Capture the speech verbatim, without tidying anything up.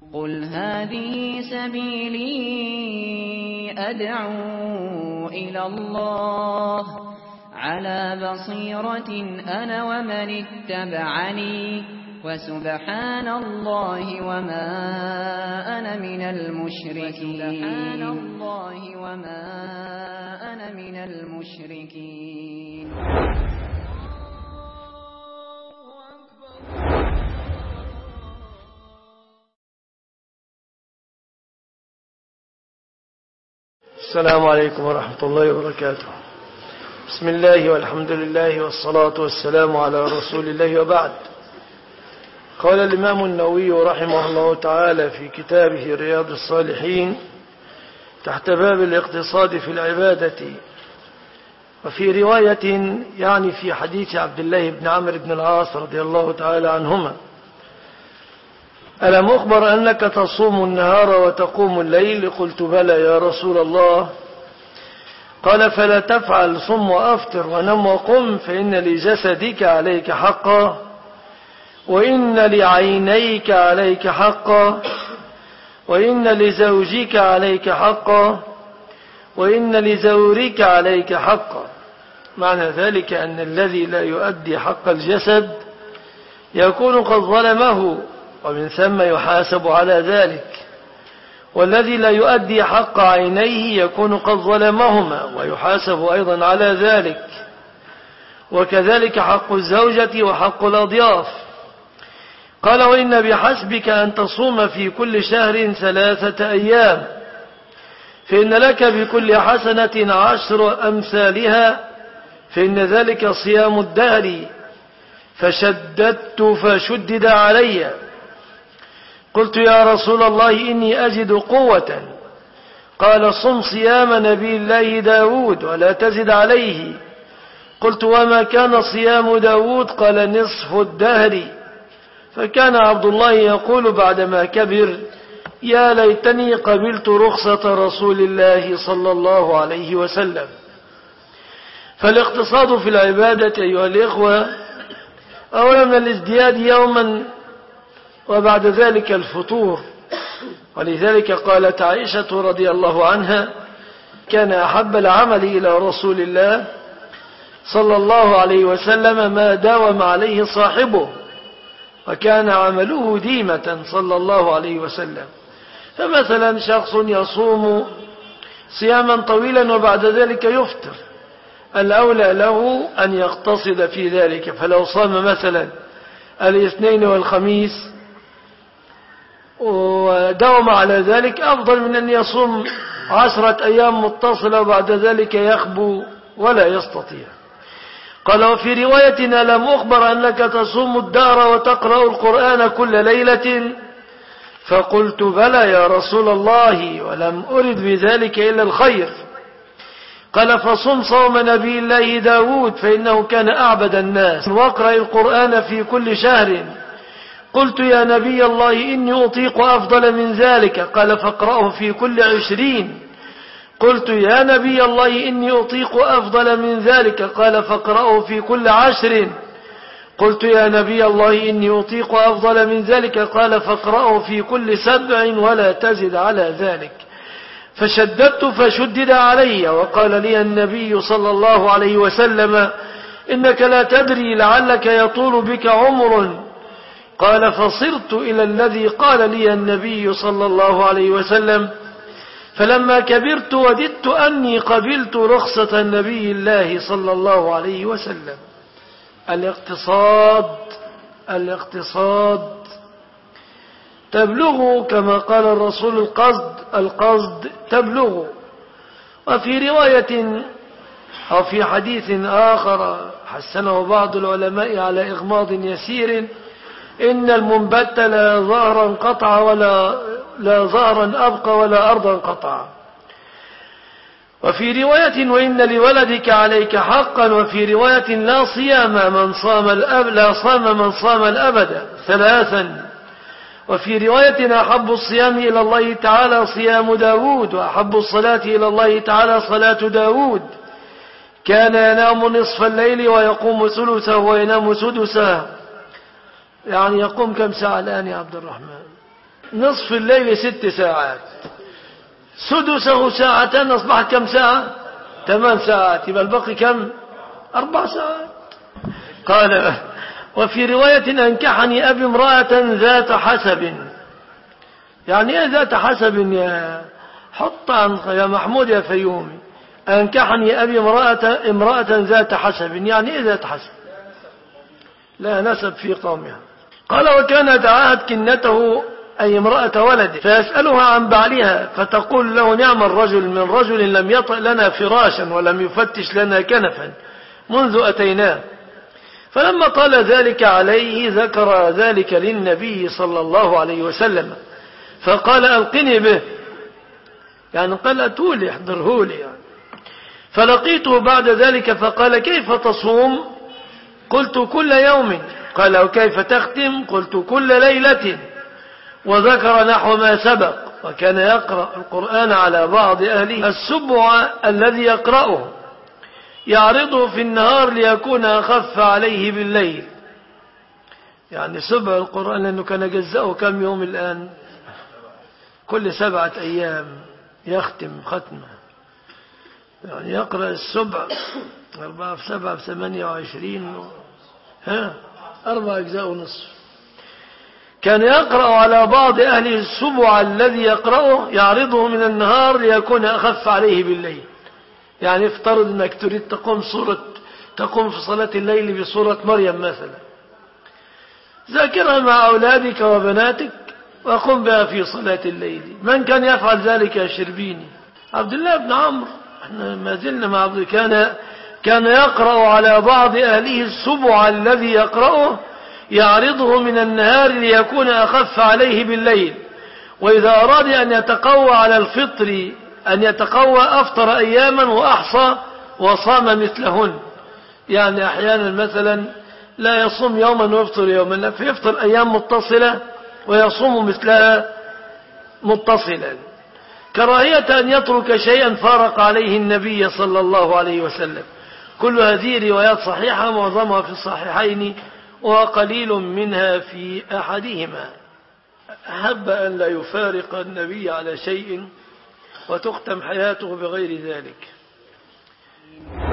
قل هذه سبيلي أدعو إلى الله على بصيرة أنا ومن اتبعني وسبحان الله وما أنا من المشركين وسبحان الله وما أنا من المشركين. السلام عليكم ورحمة الله وبركاته. بسم الله والحمد لله والصلاة والسلام على رسول الله وبعد. قال الإمام النووي رحمه الله تعالى في كتابه رياض الصالحين تحت باب الاقتصاد في العبادة، وفي رواية يعني في حديث عبد الله بن عمرو بن العاص رضي الله تعالى عنهما: ألم أخبر أنك تصوم النهار وتقوم الليل؟ قلت بلى يا رسول الله. قال فلا تفعل، صم وأفطر ونم وقم، فإن لجسدك عليك حقا، وإن لعينيك عليك حقا، وإن لزوجك عليك حقا، وإن لزورك عليك حقا. معنى ذلك أن الذي لا يؤدي حق الجسد يكون قد ظلمه، ومن ثم يحاسب على ذلك، والذي لا يؤدي حق عينيه يكون قد ظلمهما ويحاسب أيضا على ذلك، وكذلك حق الزوجة وحق الأضياف. قال وإن بحسبك أن تصوم في كل شهر ثلاثة أيام، فإن لك بكل حسنة عشر أمثالها، فإن ذلك صيام الدهر. فشددت فشدد علي. قلت يا رسول الله إني أجد قوة. قال صم صيام نبي الله داود ولا تزد عليه. قلت وما كان صيام داود؟ قال نصف الدهر. فكان عبد الله يقول بعدما كبر: يا ليتني قبلت رخصة رسول الله صلى الله عليه وسلم. فالاقتصاد في العبادة أيها الإخوة أولا من الازدياد يوما وبعد ذلك الفتور. ولذلك قالت عائشة رضي الله عنها: كان أحب العمل إلى رسول الله صلى الله عليه وسلم ما داوم عليه صاحبه، وكان عمله ديمة صلى الله عليه وسلم. فمثلا شخص يصوم صياما طويلا وبعد ذلك يفطر، الأولى له أن يقتصد في ذلك. فلو صام مثلا الاثنين والخميس وداوم على ذلك أفضل من أن يصوم عشرة أيام متصلة وبعد ذلك يخبو ولا يستطيع. قال وفي رواية: لم أخبر أنك تصوم الدهر وتقرأ القرآن كل ليلة؟ فقلت بلى يا رسول الله، ولم أرد بذلك إلا الخير. قال فصم صوم نبي الله داود، فإنه كان أعبد الناس، واقرأ القرآن في كل شهر. قلت يا نبي الله إني أطيق أفضل من ذلك. قال فاقرأه في كل عشرين. قلت يا نبي الله إني أطيق أفضل من ذلك. قال فاقرأه في كل عشر. قلت يا نبي الله إني أطيق أفضل من ذلك. قال فاقرأه في كل سبع ولا تزد على ذلك. فشددت فشدد علي. وقال لي النبي صلى الله عليه وسلم: إنك لا تدري لعلك يطول بك عمر. قال فصرت إلى الذي قال لي النبي صلى الله عليه وسلم، فلما كبرت وددت أني قبلت رخصة النبي الله صلى الله عليه وسلم. الاقتصاد الاقتصاد تبلغ كما قال الرسول: القصد القصد تبلغ. وفي رواية أو في حديث آخر حسنه بعض العلماء على إغماض يسير: إن المنبت لا ظهرا قطع ولا لا ظهرا أبقى ولا أرضا قطع. وفي رواية: وإن لولدك عليك حقا. وفي رواية: لا صيام من صام الأب لا صام من صام الأبد ثلاثا. وفي رواية: أحب الصيام إلى الله تعالى صيام داود، وأحب الصلاة إلى الله تعالى صلاة داود. كان ينام نصف الليل ويقوم ثلثه وينام سدسه. يعني يقوم كم ساعة الآن يا عبد الرحمن؟ نصف الليل ست ساعات، سدسه ساعتان، أصبحت كم ساعة؟ ثمان ساعات، يبقى الباقي كم؟ أربع ساعات. قال وفي رواية أنكحني أبي امرأة ذات حسب. يعني ايه ذات حسب يا حط عن يا محمود يا فيومي؟ أنكحني أبي امرأة, امرأة ذات حسب، يعني ايه ذات حسب؟ لا نسب في قومها. قال وكان يتعاهد كنته أي امرأة ولد فيسألها عن بعلها فتقول له نعم الرجل من رجل لم يطأ لنا فراشا ولم يفتش لنا كنفا منذ أتيناه. فلما قال ذلك عليه ذكر ذلك للنبي صلى الله عليه وسلم فقال ألقني به، يعني قال أتولي احضره لي يعني. فلقيته بعد ذلك فقال كيف تصوم؟ قلت كل يوم. قال وكيف تختم؟ قلت كل ليلة. وذكر نحو ما سبق. وكان يقرأ القرآن على بعض أهله السبع الذي يقرأه يعرضه في النهار ليكون أخف عليه بالليل، يعني سبع القرآن لأنه كان جزأه كم يوم الآن؟ كل سبعة أيام يختم ختمة، يعني يقرأ السبع أربعة في سبعة في ثمانية وعشرين، ها أربع أجزاء ونصف. كان يقرأ على بعض أهله السبع الذي يقرأه يعرضه من النهار ليكون أخف عليه بالليل. يعني افترض أنك تريد تقوم صورة تقوم في صلاة الليل بصورة مريم مثلا، ذاكرها مع أولادك وبناتك وقم بها في صلاة الليل. من كان يفعل ذلك يا شربيني؟ عبد الله بن عمرو. احنا ما زلنا مع عبد كان كان يقرأ على بعض أهله السبع الذي يقرأه يعرضه من النهار ليكون أخف عليه بالليل. وإذا أراد أن يتقوى على الفطر أن يتقوى أفطر أياما وأحصى وصام مثلهن، يعني أحيانا مثلا لا يصوم يوما ويفطر يوما، لا فيفطر أيام متصلة ويصوم مثلها متصلا، كراهية أن يترك شيئا فارق عليه النبي صلى الله عليه وسلم. كل هذه روايات صحيحة، معظمها في الصحيحين وقليل منها في أحدهما. أحب أن لا يفارق النبي على شيء وتختم حياته بغير ذلك.